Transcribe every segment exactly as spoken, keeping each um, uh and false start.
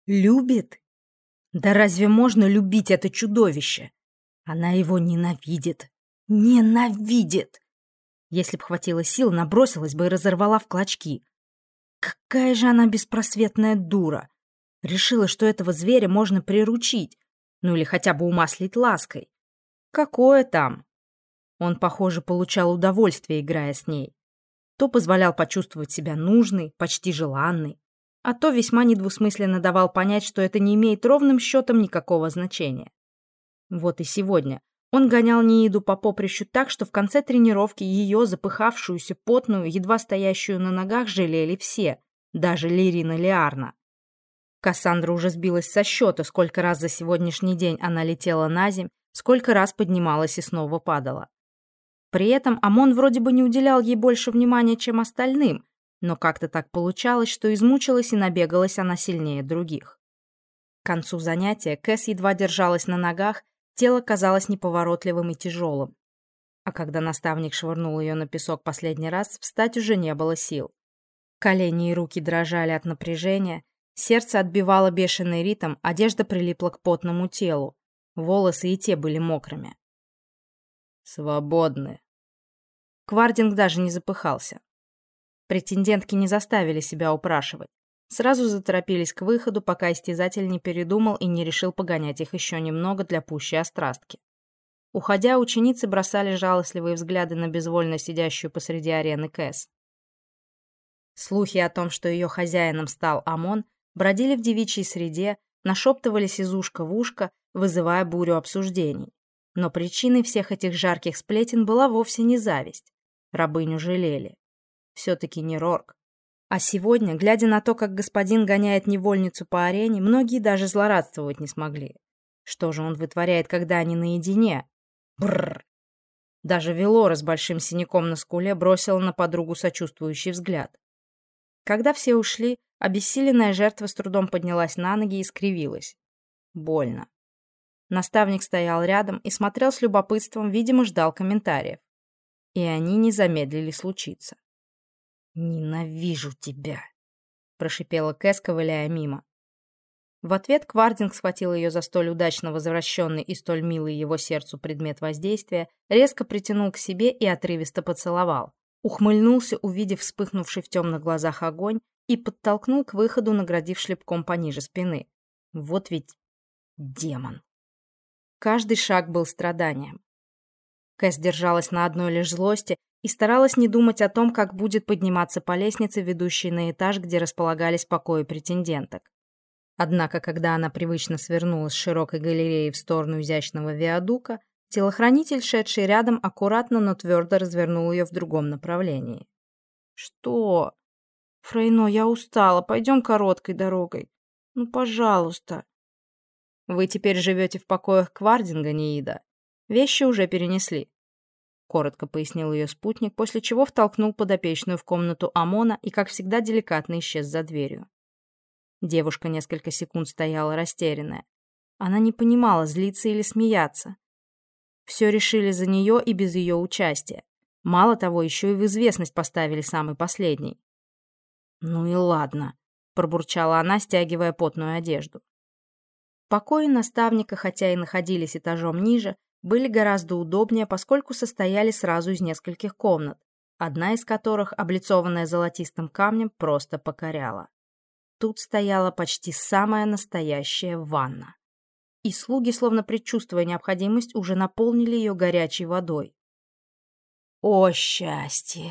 Любит? Да разве можно любить это чудовище? Она его ненавидит. Ненавидит! Если б хватило сил, набросилась бы и разорвала в клочки. Какая же она беспросветная дура! Решила, что этого зверя можно приручить, ну или хотя бы умаслить лаской. Какое там? Он, похоже, получал удовольствие, играя с ней. То позволял почувствовать себя нужной, почти желанной, а то весьма недвусмысленно давал понять, что это не имеет ровным счетом никакого значения. Вот и сегодня он гонял Неиду по поприщу так, что в конце тренировки ее, запыхавшуюся, потную, едва стоящую на ногах, жалели все, даже Лерина Лиарна. Кассандра уже сбилась со счета, сколько раз за сегодняшний день она летела на земь, сколько раз поднималась и снова падала. При этом Амон вроде бы не уделял ей больше внимания, чем остальным, но как-то так получалось, что измучилась и набегалась она сильнее других. К концу занятия Кэс едва держалась на ногах, тело казалось неповоротливым и тяжелым. А когда наставник швырнул ее на песок последний раз, встать уже не было сил. Колени и руки дрожали от напряжения, сердце отбивало бешеный ритм, одежда прилипла к потному телу, волосы и те были мокрыми. «Свободны». Квардинг даже не запыхался. Претендентки не заставили себя упрашивать. Сразу заторопились к выходу, пока истязатель не передумал и не решил погонять их еще немного для пущей острастки. Уходя, ученицы бросали жалостливые взгляды на безвольно сидящую посреди арены Кэс. Слухи о том, что ее хозяином стал Амон, бродили в девичьей среде, нашептывались из ушка в ушко, вызывая бурю обсуждений. Но причиной всех этих жарких сплетен была вовсе не зависть. Рабыню жалели. Все-таки не Рорк. А сегодня, глядя на то, как господин гоняет невольницу по арене, многие даже злорадствовать не смогли. Что же он вытворяет, когда они наедине? Бррр! Даже Велора с большим синяком на скуле бросила на подругу сочувствующий взгляд. Когда все ушли, обессиленная жертва с трудом поднялась на ноги и скривилась. Больно. Наставник стоял рядом и смотрел с любопытством, видимо, ждал комментариев. И они не замедлили случиться. «Ненавижу тебя», — прошипела Кэс, ковыляя мимо. В ответ Квардинг схватил ее за столь удачно возвращенный и столь милый его сердцу предмет воздействия, резко притянул к себе и отрывисто поцеловал. Ухмыльнулся, увидев вспыхнувший в темных глазах огонь, и подтолкнул к выходу, наградив шлепком пониже спины. Вот ведь демон. Каждый шаг был страданием. Кэс держалась на одной лишь злости и старалась не думать о том, как будет подниматься по лестнице, ведущей на этаж, где располагались покои претенденток. Однако, когда она привычно свернула с широкой галереи в сторону изящного виадука, телохранитель, шедший рядом, аккуратно, но твердо развернул ее в другом направлении. «Что? Фрейно, я устала, пойдем короткой дорогой. Ну, пожалуйста». «Вы теперь живете в покоях Квардинга, Неида. Вещи уже перенесли», — коротко пояснил ее спутник, после чего втолкнул подопечную в комнату Амона и, как всегда, деликатно исчез за дверью. Девушка несколько секунд стояла растерянная. Она не понимала, злиться или смеяться. Все решили за нее и без ее участия. Мало того, еще и в известность поставили самый последний. «Ну и ладно», — пробурчала она, стягивая потную одежду. Покои наставника, хотя и находились этажом ниже, были гораздо удобнее, поскольку состояли сразу из нескольких комнат, одна из которых, облицованная золотистым камнем, просто покоряла. Тут стояла почти самая настоящая ванна. И слуги, словно предчувствуя необходимость, уже наполнили ее горячей водой. О, счастье!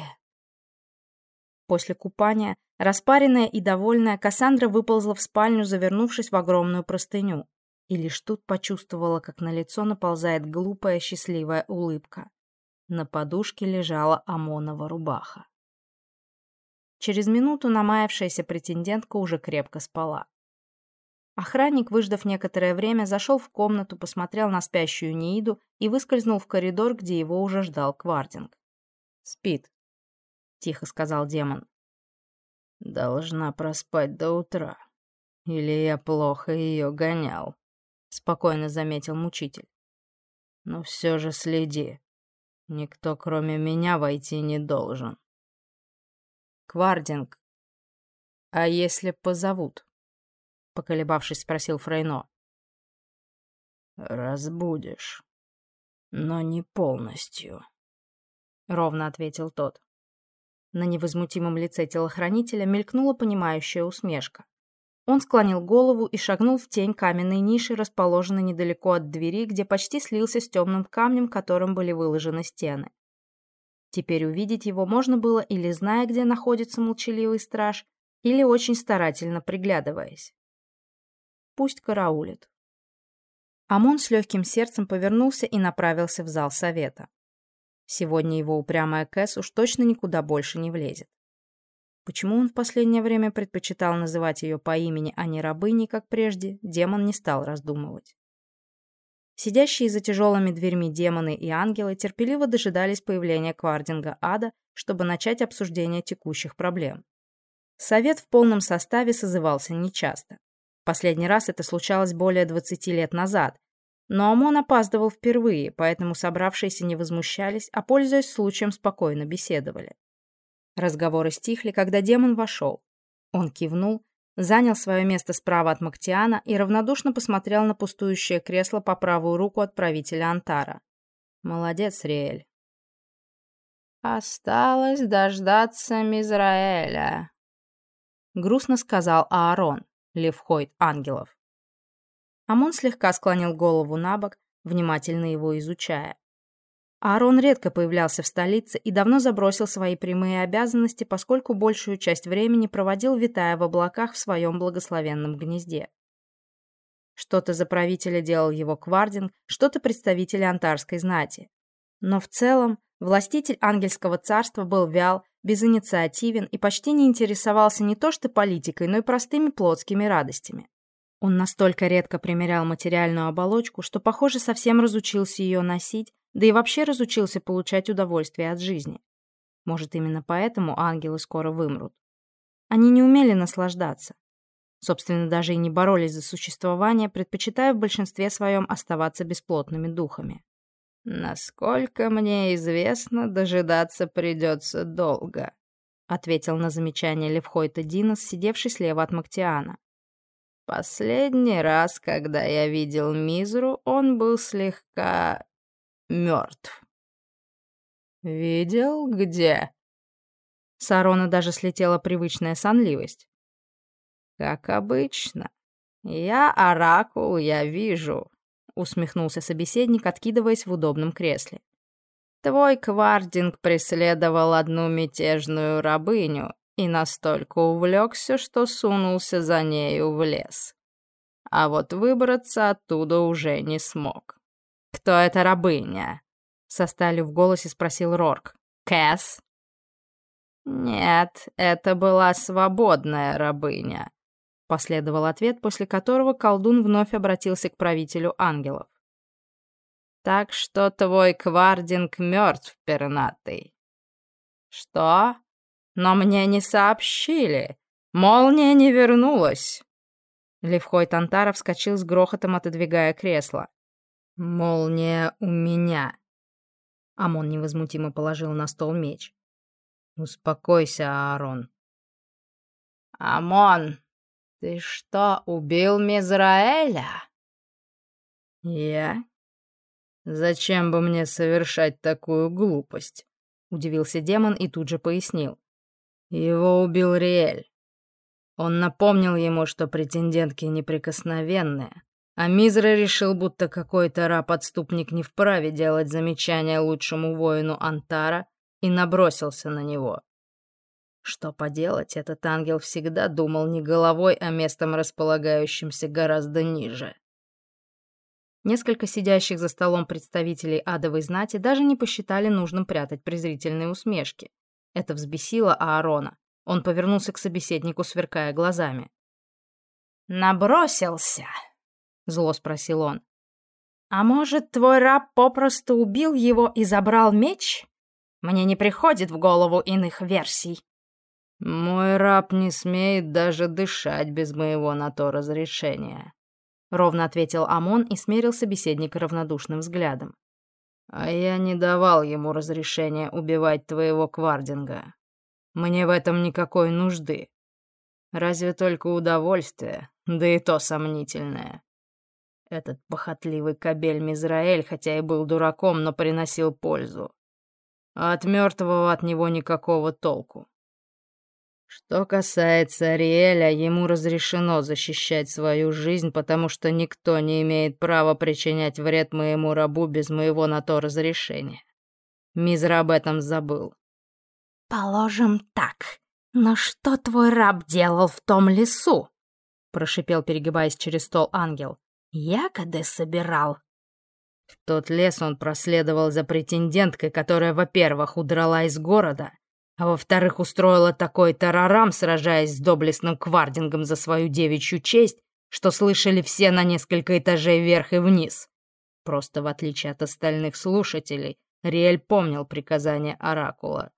После купания, распаренная и довольная, Кассандра выползла в спальню, завернувшись в огромную простыню, и лишь тут почувствовала, как на лицо наползает глупая счастливая улыбка. На подушке лежала Амонова рубаха. Через минуту намаявшаяся претендентка уже крепко спала. Охранник, выждав некоторое время, зашел в комнату, посмотрел на спящую Неиду и выскользнул в коридор, где его уже ждал Квардинг. «Спит», — тихо сказал демон. «Должна проспать до утра. Или я плохо ее гонял», — спокойно заметил мучитель. «Но все же следи. Никто, кроме меня, войти не должен». «Квардинг, а если позовут?» поколебавшись, спросил Фрейно. «Разбудишь, но не полностью», — ровно ответил тот. На невозмутимом лице телохранителя мелькнула понимающая усмешка. Он склонил голову и шагнул в тень каменной ниши, расположенной недалеко от двери, где почти слился с темным камнем, которым были выложены стены. Теперь увидеть его можно было или зная, где находится молчаливый страж, или очень старательно приглядываясь. Пусть караулит. Амон с легким сердцем повернулся и направился в зал совета. Сегодня его упрямая Кэс уж точно никуда больше не влезет. Почему он в последнее время предпочитал называть ее по имени, а не рабыней, как прежде, демон не стал раздумывать. Сидящие за тяжелыми дверьми демоны и ангелы терпеливо дожидались появления Квардинга Ада, чтобы начать обсуждение текущих проблем. Совет в полном составе созывался нечасто. Последний раз это случалось более двадцати лет назад, но Амон опаздывал впервые, поэтому собравшиеся не возмущались, а, пользуясь случаем, спокойно беседовали. Разговоры стихли, когда демон вошел. Он кивнул, занял свое место справа от Мактиана и равнодушно посмотрел на пустующее кресло по правую руку от правителя Антара. «Молодец, Риэль». «Осталось дождаться Мизраэля», — грустно сказал Аарон, левхойд ангелов. Амон слегка склонил голову на бок, внимательно его изучая. Аарон редко появлялся в столице и давно забросил свои прямые обязанности, поскольку большую часть времени проводил, витая в облаках в своем благословенном гнезде. Что-то за правителя делал его Квардинг, что-то представители антарской знати. Но в целом властитель ангельского царства был вял, безинициативен и почти не интересовался не то что политикой, но и простыми плотскими радостями. Он настолько редко примерял материальную оболочку, что, похоже, совсем разучился ее носить, да и вообще разучился получать удовольствие от жизни. Может, именно поэтому ангелы скоро вымрут. Они не умели наслаждаться. Собственно, даже и не боролись за существование, предпочитая в большинстве своем оставаться бесплотными духами. «Насколько мне известно, дожидаться придется долго», — ответил на замечание Левхойта Динос, сидевший слева от Мактиана. «Последний раз, когда я видел Мизру, он был слегка мертв». «Видел? Где?» С Аарона даже слетела привычная сонливость. «Как обычно. Я оракул, я вижу», — усмехнулся собеседник, откидываясь в удобном кресле. «Твой Квардинг преследовал одну мятежную рабыню и настолько увлекся, что сунулся за нею в лес. А вот выбраться оттуда уже не смог». «Кто эта рабыня?» — со сталью в голосе спросил Рорк. «Кэс?» «Нет, это была свободная рабыня», — последовал ответ, после которого колдун вновь обратился к правителю ангелов. «Так что твой Квардинг мертв, пернатый». «Что? Но мне не сообщили. Молния не вернулась». Левхойд Антара вскочил с грохотом, отодвигая кресло. «Молния у меня». Амон невозмутимо положил на стол меч. «Успокойся, Аарон». «Амон, ты что, убил Мизраэля?» «Я? Зачем бы мне совершать такую глупость?» — удивился демон и тут же пояснил. «Его убил Риэль. Он напомнил ему, что претендентки неприкосновенные, а Мизра решил, будто какой-то раб-отступник не вправе делать замечания лучшему воину Антара, и набросился на него. Что поделать, этот ангел всегда думал не головой, а местом, располагающимся гораздо ниже». Несколько сидящих за столом представителей адовой знати даже не посчитали нужным прятать презрительные усмешки. Это взбесило Аарона. Он повернулся к собеседнику, сверкая глазами. «Набросился?» — зло спросил он. «А может, твой раб попросту убил его и забрал меч? Мне не приходит в голову иных версий». «Мой раб не смеет даже дышать без моего на то разрешения», — ровно ответил Амон и смерил собеседника равнодушным взглядом. «А я не давал ему разрешения убивать твоего Квардинга. Мне в этом никакой нужды. Разве только удовольствие, да и то сомнительное. Этот похотливый кобель Мизраэль, хотя и был дураком, но приносил пользу. А от мертвого от него никакого толку. Что касается Ариэля, ему разрешено защищать свою жизнь, потому что никто не имеет права причинять вред моему рабу без моего на то разрешения. Мизра об этом забыл. «Положим так. Но что твой раб делал в том лесу?» — прошипел, перегибаясь через стол ангел. «Ягоды собирал». В тот лес он проследовал за претенденткой, которая, во-первых, удрала из города, а во-вторых, устроила такой тарарам, сражаясь с доблестным Квардингом за свою девичью честь, что слышали все на несколько этажей вверх и вниз. Просто в отличие от остальных слушателей, Риэль помнил приказания Оракула.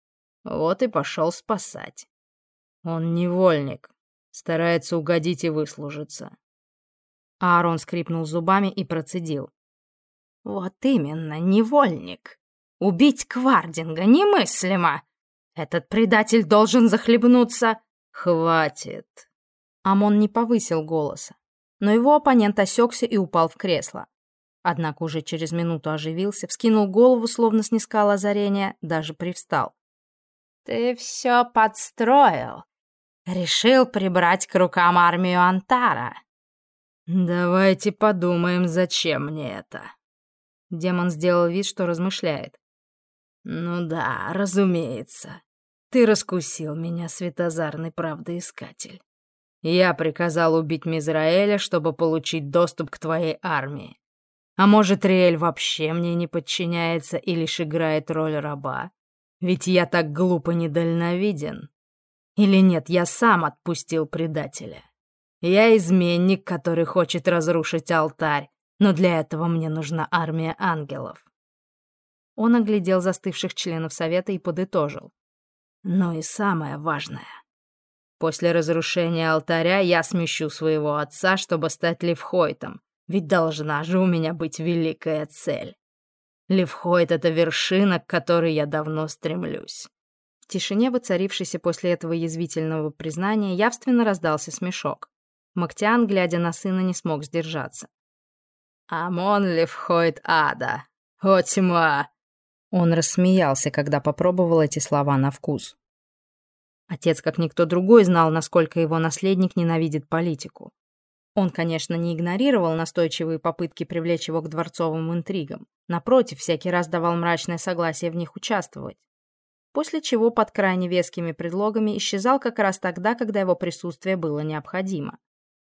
Вот и пошел спасать. Он невольник, старается угодить и выслужиться. Аарон скрипнул зубами и процедил. «Вот именно, невольник. Убить Квардинга немыслимо. Этот предатель должен захлебнуться». «Хватит». Амон не повысил голоса, но его оппонент осекся и упал в кресло. Однако уже через минуту оживился, вскинул голову, словно снискал озарение, даже привстал. «Ты все подстроил. Решил прибрать к рукам армию Антара». «Давайте подумаем, зачем мне это?» Демон сделал вид, что размышляет. «Ну да, разумеется. Ты раскусил меня, светозарный правдоискатель. Я приказал убить Мизраэля, чтобы получить доступ к твоей армии. А может, Риэль вообще мне не подчиняется и лишь играет роль раба? Ведь я так глупо недальновиден. Или нет, я сам отпустил предателя. Я изменник, который хочет разрушить алтарь, но для этого мне нужна армия ангелов». Он оглядел застывших членов совета и подытожил. «Ну и самое важное. После разрушения алтаря я смещу своего отца, чтобы стать Левхойтом, ведь должна же у меня быть великая цель. Левхойт — это вершина, к которой я давно стремлюсь». В тишине, воцарившейся после этого язвительного признания, явственно раздался смешок. Мактиан, глядя на сына, не смог сдержаться. «Амон Левхойт ада! О, тьма!» Он рассмеялся, когда попробовал эти слова на вкус. Отец, как никто другой, знал, насколько его наследник ненавидит политику. Он, конечно, не игнорировал настойчивые попытки привлечь его к дворцовым интригам. Напротив, всякий раз давал мрачное согласие в них участвовать. После чего под крайне вескими предлогами исчезал как раз тогда, когда его присутствие было необходимо.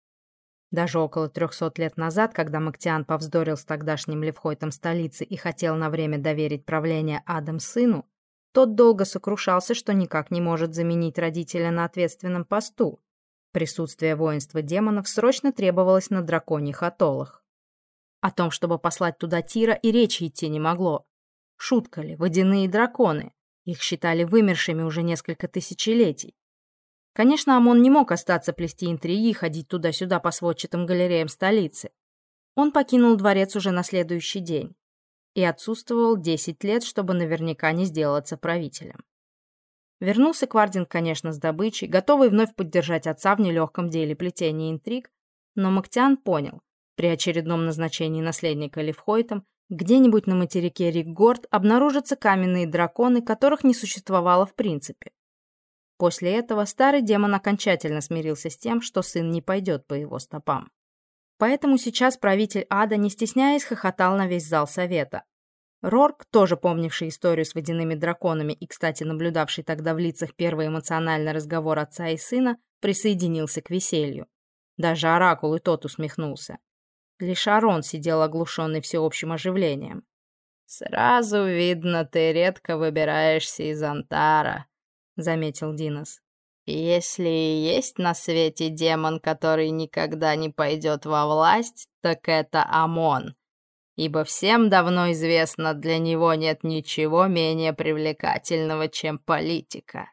Даже около трехсот лет назад, когда Мактиан повздорил с тогдашним Левхойтом столицы и хотел на время доверить правление Адам сыну, тот долго сокрушался, что никак не может заменить родителя на ответственном посту. Присутствие воинства демонов срочно требовалось на драконьих атоллах. О том, чтобы послать туда Тира, и речи идти не могло. Шутка ли, водяные драконы? Их считали вымершими уже несколько тысячелетий. Конечно, Амон не мог остаться плести интриги и ходить туда-сюда по сводчатым галереям столицы. Он покинул дворец уже на следующий день и отсутствовал десять лет, чтобы наверняка не сделаться правителем. Вернулся Квардинг, конечно, с добычей, готовый вновь поддержать отца в нелегком деле плетения интриг, но Мактиан понял, при очередном назначении наследника Левхойтом где-нибудь на материке Риггорд обнаружатся каменные драконы, которых не существовало в принципе. После этого старый демон окончательно смирился с тем, что сын не пойдет по его стопам. Поэтому сейчас правитель ада, не стесняясь, хохотал на весь зал совета. Рорк, тоже помнивший историю с водяными драконами и, кстати, наблюдавший тогда в лицах первый эмоциональный разговор отца и сына, присоединился к веселью. Даже Оракул и тот усмехнулся. Лишь Арон сидел оглушенный всеобщим оживлением. «Сразу видно, ты редко выбираешься из Антара», — заметил Динос. «Если и есть на свете демон, который никогда не пойдет во власть, так это Амон, ибо всем давно известно, для него нет ничего менее привлекательного, чем политика».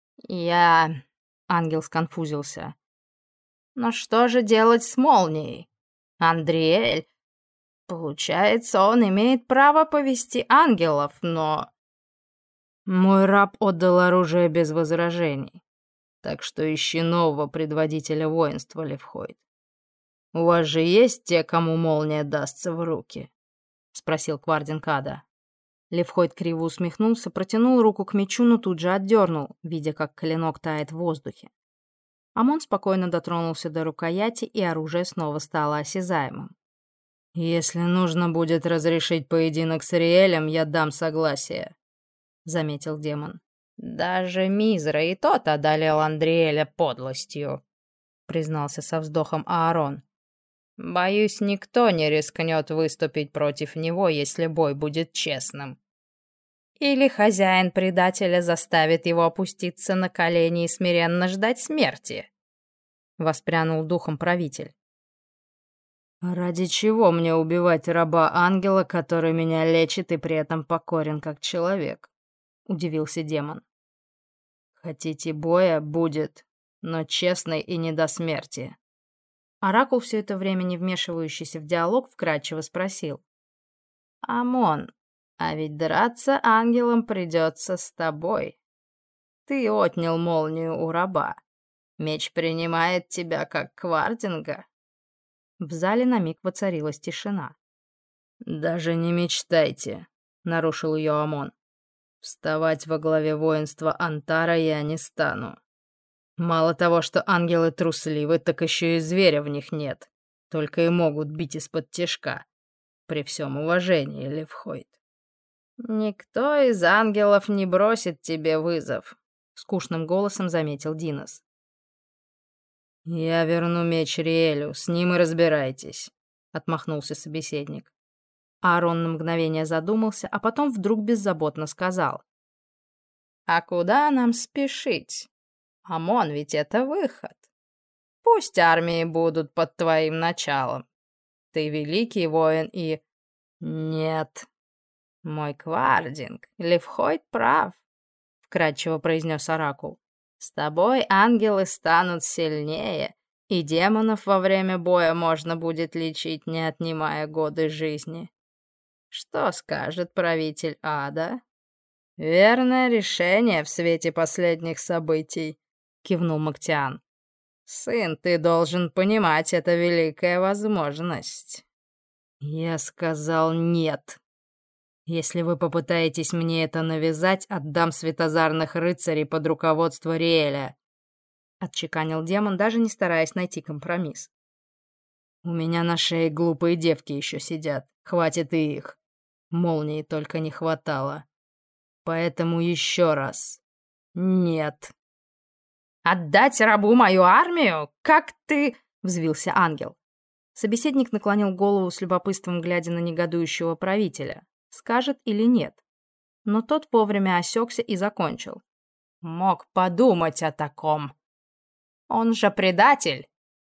«Я...» — ангел сконфузился. «Но что же делать с молнией? Андриэль? Получается, он имеет право повести ангелов, но...» «Мой раб отдал оружие без возражений. Так что ищи нового предводителя воинства, Левхойд. У вас же есть те, кому молния дастся в руки?» — спросил Квардинг Ада. Левхойд криво усмехнулся, протянул руку к мечу, но тут же отдернул, видя, как клинок тает в воздухе. Амон спокойно дотронулся до рукояти, и оружие снова стало осязаемым. «Если нужно будет разрешить поединок с Риэлем, я дам согласие», — заметил демон. «Даже Мизра и тот одолел Андриэля подлостью», — признался со вздохом Аарон. «Боюсь, никто не рискнет выступить против него, если бой будет честным. Или хозяин предателя заставит его опуститься на колени и смиренно ждать смерти?» — воспрянул духом правитель. «Ради чего мне убивать раба-ангела, который меня лечит и при этом покорен как человек?» — удивился демон. «Хотите боя? Будет, но честный и не до смерти». Оракул, все это время не вмешивающийся в диалог, вкратчиво спросил. «Амон, а ведь драться ангелом придется с тобой. Ты отнял молнию у раба. Меч принимает тебя как Квардинга». В зале на миг воцарилась тишина. «Даже не мечтайте», — нарушил ее Амон. «Вставать во главе воинства Антара я не стану. Мало того, что ангелы трусливы, так еще и зверя в них нет. Только и могут бить из-под тишка. При всем уважении, Левхойд». «Никто из ангелов не бросит тебе вызов», — скучным голосом заметил Динос. «Я верну меч Риэлю, с ним и разбирайтесь», — отмахнулся собеседник. Аарон на мгновение задумался, а потом вдруг беззаботно сказал. «А куда нам спешить? Амон, ведь это выход. Пусть армии будут под твоим началом. Ты великий воин и...» «Нет, мой Квардинг, Левхойд прав», — вкратчиво произнес Оракул. «С тобой ангелы станут сильнее, и демонов во время боя можно будет лечить, не отнимая годы жизни. Что скажет правитель ада?» «Верное решение в свете последних событий», — кивнул Мактиан. «Сын, ты должен понимать, это великая возможность». «Я сказал нет. Если вы попытаетесь мне это навязать, отдам светозарных рыцарей под руководство Риэля», — отчеканил демон, даже не стараясь найти компромисс. «У меня на шее глупые девки еще сидят, хватит и их. Молнии только не хватало. Поэтому еще раз. Нет». «Отдать рабу мою армию? Как ты...» — взвился ангел. Собеседник наклонил голову с любопытством, глядя на негодующего правителя. Скажет или нет. Но тот вовремя осекся и закончил. «Мог подумать о таком. Он же предатель!»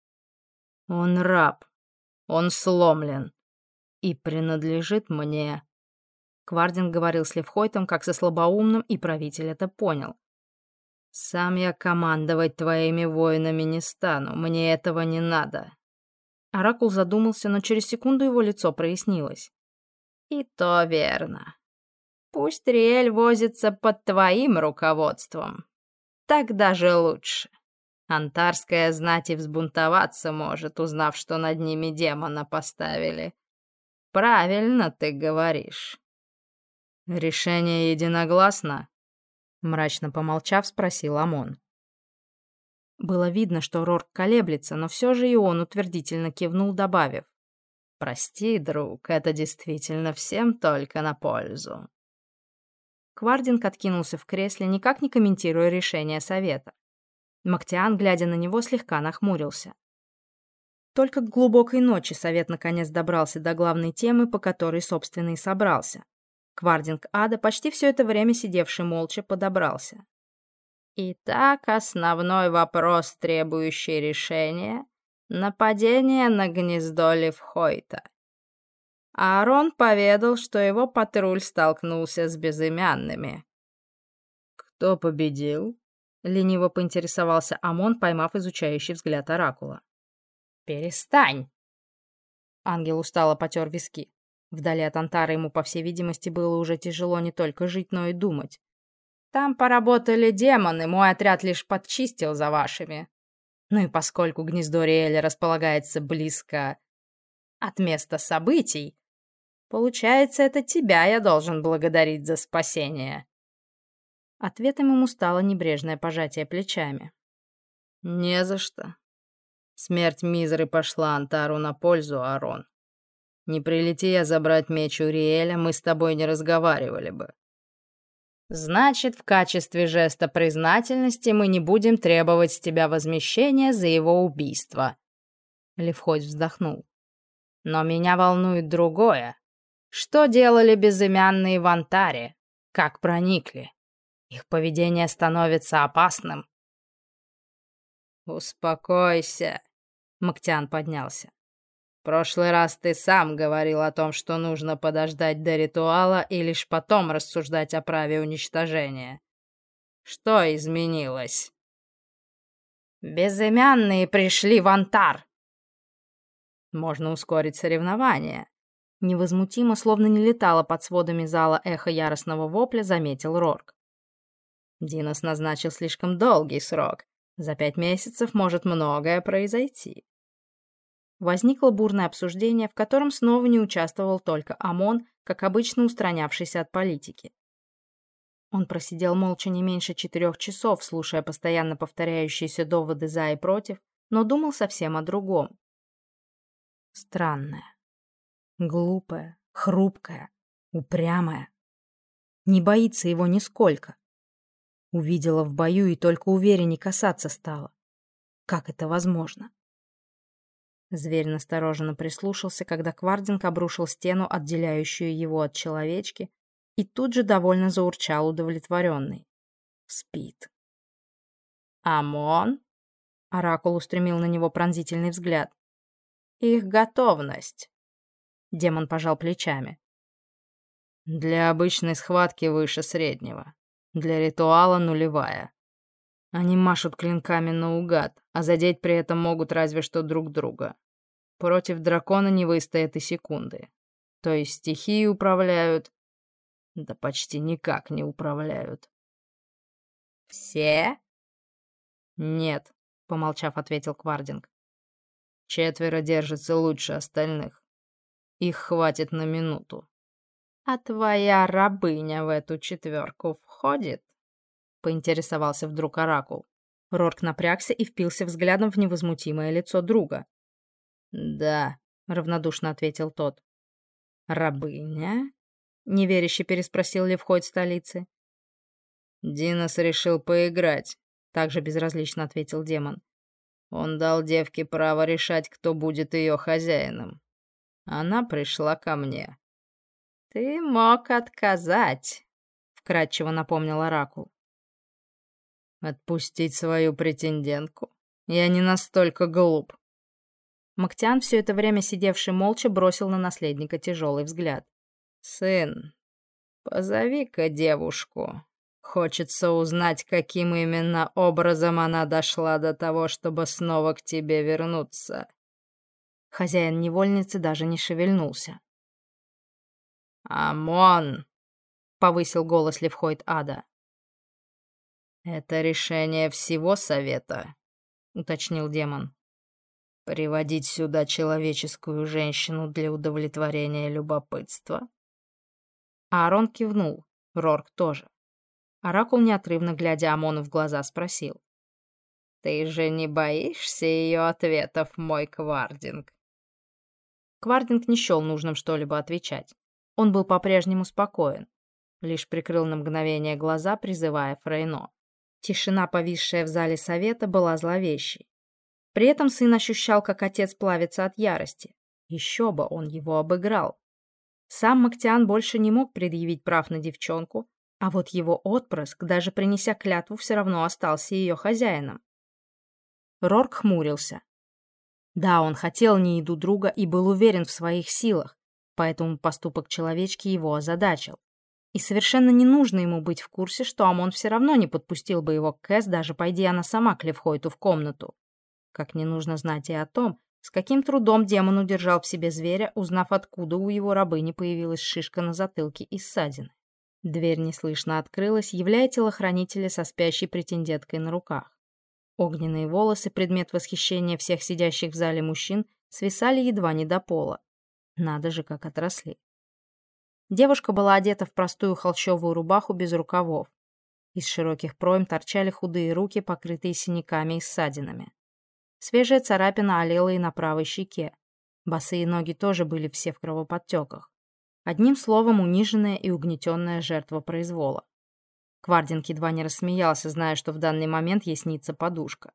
«Он раб. Он сломлен. И принадлежит мне». Квардинг говорил с Левхойтом как со слабоумным, и правитель это понял. «Сам я командовать твоими воинами не стану. Мне этого не надо». Оракул задумался, но через секунду его лицо прояснилось. «И то верно. Пусть Риэль возится под твоим руководством. Так даже лучше. Антарская знать и взбунтоваться может, узнав, что над ними демона поставили. Правильно ты говоришь». «Решение единогласно?» Мрачно помолчав, спросил Амон. Было видно, что Рорк колеблется, но все же и он утвердительно кивнул, добавив. «Прости, друг, это действительно всем только на пользу». Квардинг откинулся в кресле, никак не комментируя решение совета. Мактиан, глядя на него, слегка нахмурился. Только к глубокой ночи совет наконец добрался до главной темы, по которой, собственно, и собрался. Квардинг Ада, почти все это время сидевший молча, подобрался. «Итак, основной вопрос, требующий решения — нападение на гнездо Левхойта. Аарон поведал, что его патруль столкнулся с безымянными». «Кто победил?» — лениво поинтересовался Амон, поймав изучающий взгляд Оракула. «Перестань!» Ангел устало потер виски. Вдали от Антара ему, по всей видимости, было уже тяжело не только жить, но и думать. Там поработали демоны, мой отряд лишь подчистил за вашими. Ну и поскольку гнездо Риэля располагается близко от места событий, получается, это тебя я должен благодарить за спасение». Ответом ему стало небрежное пожатие плечами. «Не за что. Смерть Мизры пошла Антару на пользу, Арон. Не прилети я забрать меч у Риэля, мы с тобой не разговаривали бы». «Значит, в качестве жеста признательности мы не будем требовать с тебя возмещения за его убийство». Левхойд вздохнул. «Но меня волнует другое. Что делали безымянные в Антаре? Как проникли? Их поведение становится опасным». «Успокойся», — Мактиан поднялся. «В прошлый раз ты сам говорил о том, что нужно подождать до ритуала и лишь потом рассуждать о праве уничтожения. Что изменилось?» «Безымянные пришли в Антар». «Можно ускорить соревнования». Невозмутимо, словно не летало под сводами зала эхо яростного вопля, заметил Рорк. «Динос назначил слишком долгий срок. За пять месяцев может многое произойти». Возникло бурное обсуждение, в котором снова не участвовал только Амон, как обычно устранявшийся от политики. Он просидел молча не меньше четырех часов, слушая постоянно повторяющиеся доводы за и против, но думал совсем о другом. Странная, глупая, хрупкая, упрямая. Не боится его нисколько. Увидела в бою и только уверенней касаться стала. Как это возможно? Зверь настороженно прислушался, когда Квардинг обрушил стену, отделяющую его от человечки, и тут же довольно заурчал удовлетворенный. Спит. «Амон?» — Оракул устремил на него пронзительный взгляд. «Их готовность». Демон пожал плечами. «Для обычной схватки выше среднего. Для ритуала нулевая. Они машут клинками наугад, а задеть при этом могут разве что друг друга. Против дракона не выстоят и секунды. То есть стихии управляют, да почти никак не управляют». «Все?» «Нет», — помолчав, ответил Квардинг. «Четверо держатся лучше остальных. Их хватит на минуту». «А твоя рабыня в эту четверку входит?» — поинтересовался вдруг Оракул. Рорк напрягся и впился взглядом в невозмутимое лицо друга. «Да», — равнодушно ответил тот. «Рабыня?» — неверяще переспросил Левхойд столицы. «Динос решил поиграть», — также безразлично ответил демон. «Он дал девке право решать, кто будет ее хозяином. Она пришла ко мне». «Ты мог отказать», — вкратчиво напомнил Оракул. «Отпустить свою претендентку? Я не настолько глуп». Мактиан, все это время сидевший молча, бросил на наследника тяжелый взгляд. «Сын, позови-ка девушку. Хочется узнать, каким именно образом она дошла до того, чтобы снова к тебе вернуться». Хозяин невольницы даже не шевельнулся. «Амон!» — повысил голос Левхойд Ада. «Это решение всего совета», — уточнил демон. «Приводить сюда человеческую женщину для удовлетворения любопытства?» Аарон кивнул, Рорк тоже. Оракул, неотрывно глядя Амону в глаза, спросил. «Ты же не боишься ее ответов, мой Квардинг?» Квардинг не счел нужным что-либо отвечать. Он был по-прежнему спокоен. Лишь прикрыл на мгновение глаза, призывая Фрейно. Тишина, повисшая в зале совета, была зловещей. При этом сын ощущал, как отец плавится от ярости. Еще бы он его обыграл. Сам Мактиан больше не мог предъявить прав на девчонку, а вот его отпрыск, даже принеся клятву, все равно остался ее хозяином. Рорк хмурился. Да, он хотел Нииду друга и был уверен в своих силах, поэтому поступок человечки его озадачил. И совершенно не нужно ему быть в курсе, что Амон все равно не подпустил бы его к Кэс, даже пойди она сама к Левхойту в комнату. Как не нужно знать и о том, с каким трудом демон удержал в себе зверя, узнав, откуда у его рабыни появилась шишка на затылке и ссадины. Дверь неслышно открылась, являя телохранителя со спящей претенденткой на руках. Огненные волосы, предмет восхищения всех сидящих в зале мужчин, свисали едва не до пола. Надо же, как отросли. Девушка была одета в простую холщовую рубаху без рукавов. Из широких пройм торчали худые руки, покрытые синяками и ссадинами. Свежая царапина олела и на правой щеке. Босые ноги тоже были все в кровоподтеках. Одним словом, униженная и угнетенная жертва произвола. Квардинг едва не рассмеялся, зная, что в данный момент ей снится подушка.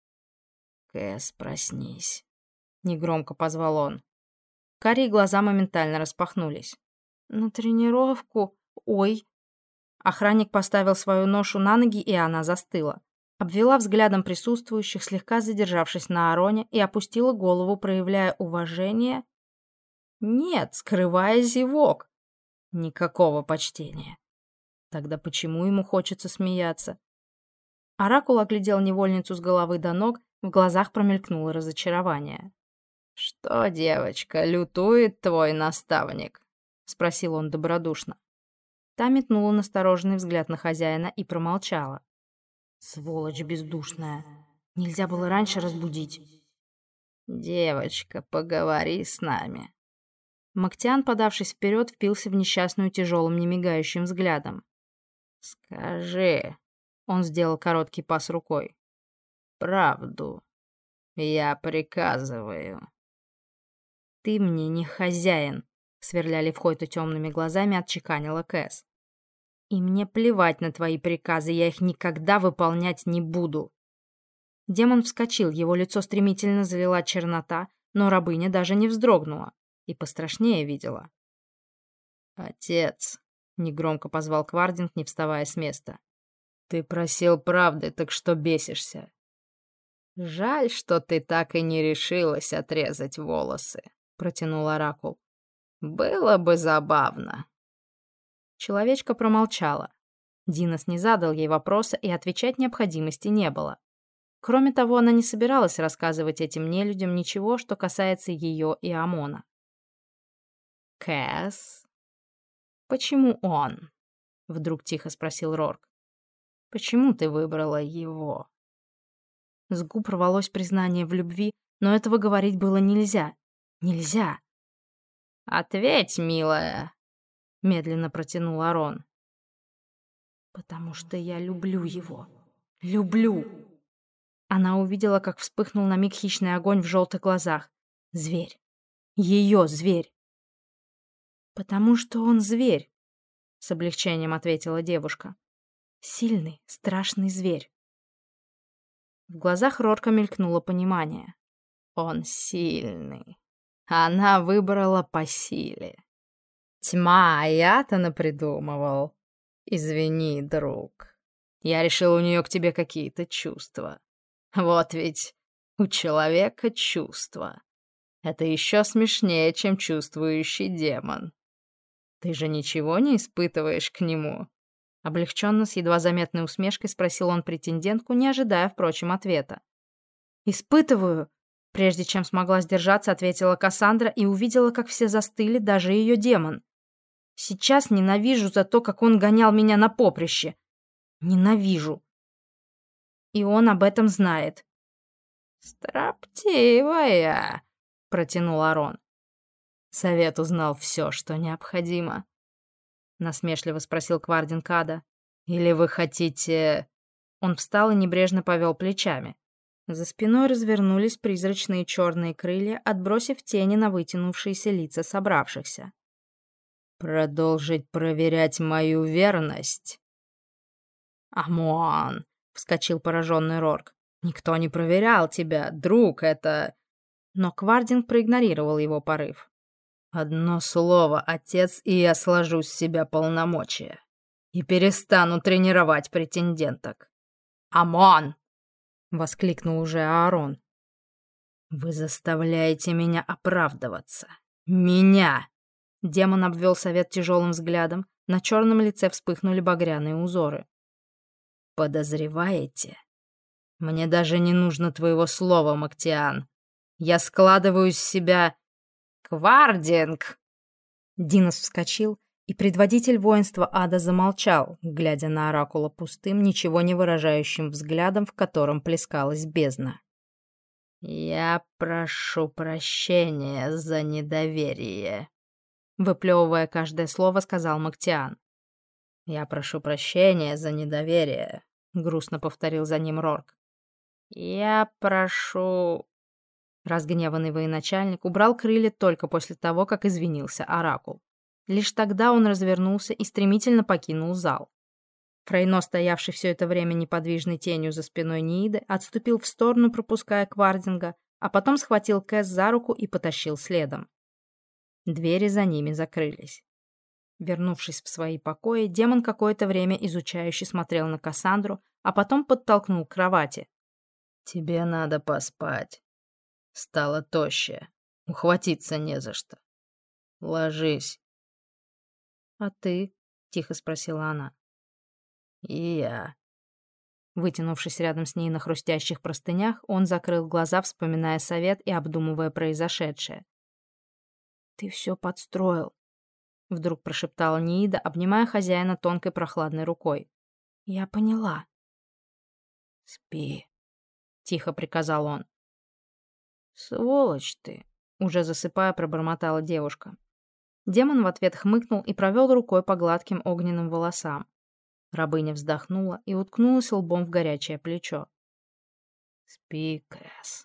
«Кэс, проснись», — негромко позвал он. Карие глаза моментально распахнулись. «На тренировку? Ой!» Охранник поставил свою ношу на ноги, и она застыла. Обвела взглядом присутствующих, слегка задержавшись на Ароне, и опустила голову, проявляя уважение. Нет, скрывая зевок. Никакого почтения. Тогда почему ему хочется смеяться? Оракул оглядел невольницу с головы до ног, в глазах промелькнуло разочарование. «Что, девочка, лютует твой наставник?» — спросил он добродушно. Та метнула настороженный взгляд на хозяина и промолчала. Сволочь бездушная. Нельзя было раньше разбудить. «Девочка, поговори с нами». Мактиан, подавшись вперед, впился в несчастную тяжелым немигающим взглядом. «Скажи», — он сделал короткий пас рукой, — «правду. Я приказываю». «Ты мне не хозяин», — сверляли в Хойта темными глазами, отчеканила Кэс. «И мне плевать на твои приказы, я их никогда выполнять не буду». Демон вскочил, его лицо стремительно залила чернота, но рабыня даже не вздрогнула и пострашнее видела. «Отец», — негромко позвал Квардинг, не вставая с места, — «ты просил правды, так что бесишься? Жаль, что ты так и не решилась отрезать волосы», — протянул Оракул. «Было бы забавно». Человечка промолчала. Динос не задал ей вопроса, и отвечать необходимости не было. Кроме того, она не собиралась рассказывать этим нелюдям ничего, что касается ее и Амона. «Кэс?» «Почему он?» — вдруг тихо спросил Рорк. «Почему ты выбрала его?» С губ рвалось признание в любви, но этого говорить было нельзя. Нельзя. «Ответь, милая!» — медленно протянул Арон. «Потому что я люблю его. Люблю!» Она увидела, как вспыхнул на миг хищный огонь в желтых глазах. Зверь. Ее зверь. «Потому что он зверь», — с облегчением ответила девушка. «Сильный, страшный зверь». В глазах Рорка мелькнуло понимание. «Он сильный. Она выбрала по силе. Тьма, а я-то напридумывал. Извини, друг. Я решил, у нее к тебе какие-то чувства. Вот ведь у человека чувства. Это еще смешнее, чем чувствующий демон. Ты же ничего не испытываешь к нему?» Облегченно, с едва заметной усмешкой спросил он претендентку, не ожидая, впрочем, ответа. «Испытываю», — прежде чем смогла сдержаться, ответила Кассандра и увидела, как все застыли, даже ее демон. «Сейчас ненавижу за то, как он гонял меня на поприще. Ненавижу. И он об этом знает». «Строптивая», — протянул Арон. «Совет узнал все, что необходимо», — насмешливо спросил Квардинг Ада. «Или вы хотите...» Он встал и небрежно повел плечами. За спиной развернулись призрачные черные крылья, отбросив тени на вытянувшиеся лица собравшихся. «Продолжить проверять мою верность?» «Амон!» — вскочил пораженный Рорк. «Никто не проверял тебя, друг, это...» Но Квардинг проигнорировал его порыв. «Одно слово, отец, и я сложу с себя полномочия. И перестану тренировать претенденток». «Амон!» — воскликнул уже Аарон. «Вы заставляете меня оправдываться. Меня!» Демон обвел совет тяжелым взглядом. На черном лице вспыхнули багряные узоры. «Подозреваете? Мне даже не нужно твоего слова, Мактиан. Я складываю из себя...» «Квардинг!» Динос вскочил И предводитель воинства ада замолчал, глядя на оракула пустым, ничего не выражающим взглядом, в котором плескалась бездна. «Я прошу прощения за недоверие», — выплевывая каждое слово, сказал Мактиан. «Я прошу прощения за недоверие», — грустно повторил за ним Рорк. «Я прошу...» Разгневанный военачальник убрал крылья только после того, как извинился оракул. Лишь тогда он развернулся и стремительно покинул зал. Фрейно, стоявший все это время неподвижной тенью за спиной Нииды, отступил в сторону, пропуская Квардинга, а потом схватил Кэс за руку и потащил следом. Двери за ними закрылись. Вернувшись в свои покои, демон какое-то время изучающе смотрел на Кассандру, а потом подтолкнул к кровати. «Тебе надо поспать. Стала тощая. Ухватиться не за что. Ложись». «А ты?» — тихо спросила она. «И я». Вытянувшись рядом с ней на хрустящих простынях, он закрыл глаза, вспоминая совет и обдумывая произошедшее. «Ты все подстроил», — вдруг прошептала Ниида, обнимая хозяина тонкой прохладной рукой. «Я поняла». «Спи», — тихо приказал он. «Сволочь ты», — уже засыпая, пробормотала девушка. Демон в ответ хмыкнул и провел рукой по гладким огненным волосам. Рабыня вздохнула и уткнулась лбом в горячее плечо. «Спи, Кэс».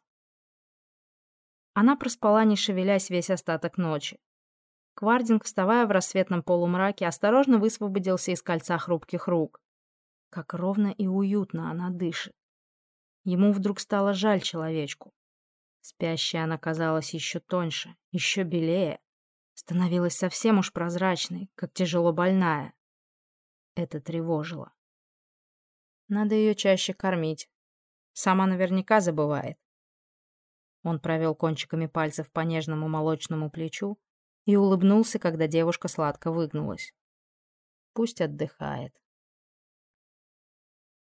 Она проспала, не шевелясь, весь остаток ночи. Квардинг, вставая в рассветном полумраке, осторожно высвободился из кольца хрупких рук. Как ровно и уютно она дышит. Ему вдруг стало жаль человечку. Спящая она казалась еще тоньше, еще белее. Становилась совсем уж прозрачной, как тяжело больная. Это тревожило. Надо ее чаще кормить. Сама наверняка забывает. Он провел кончиками пальцев по нежному молочному плечу и улыбнулся, когда девушка сладко выгнулась. Пусть отдыхает.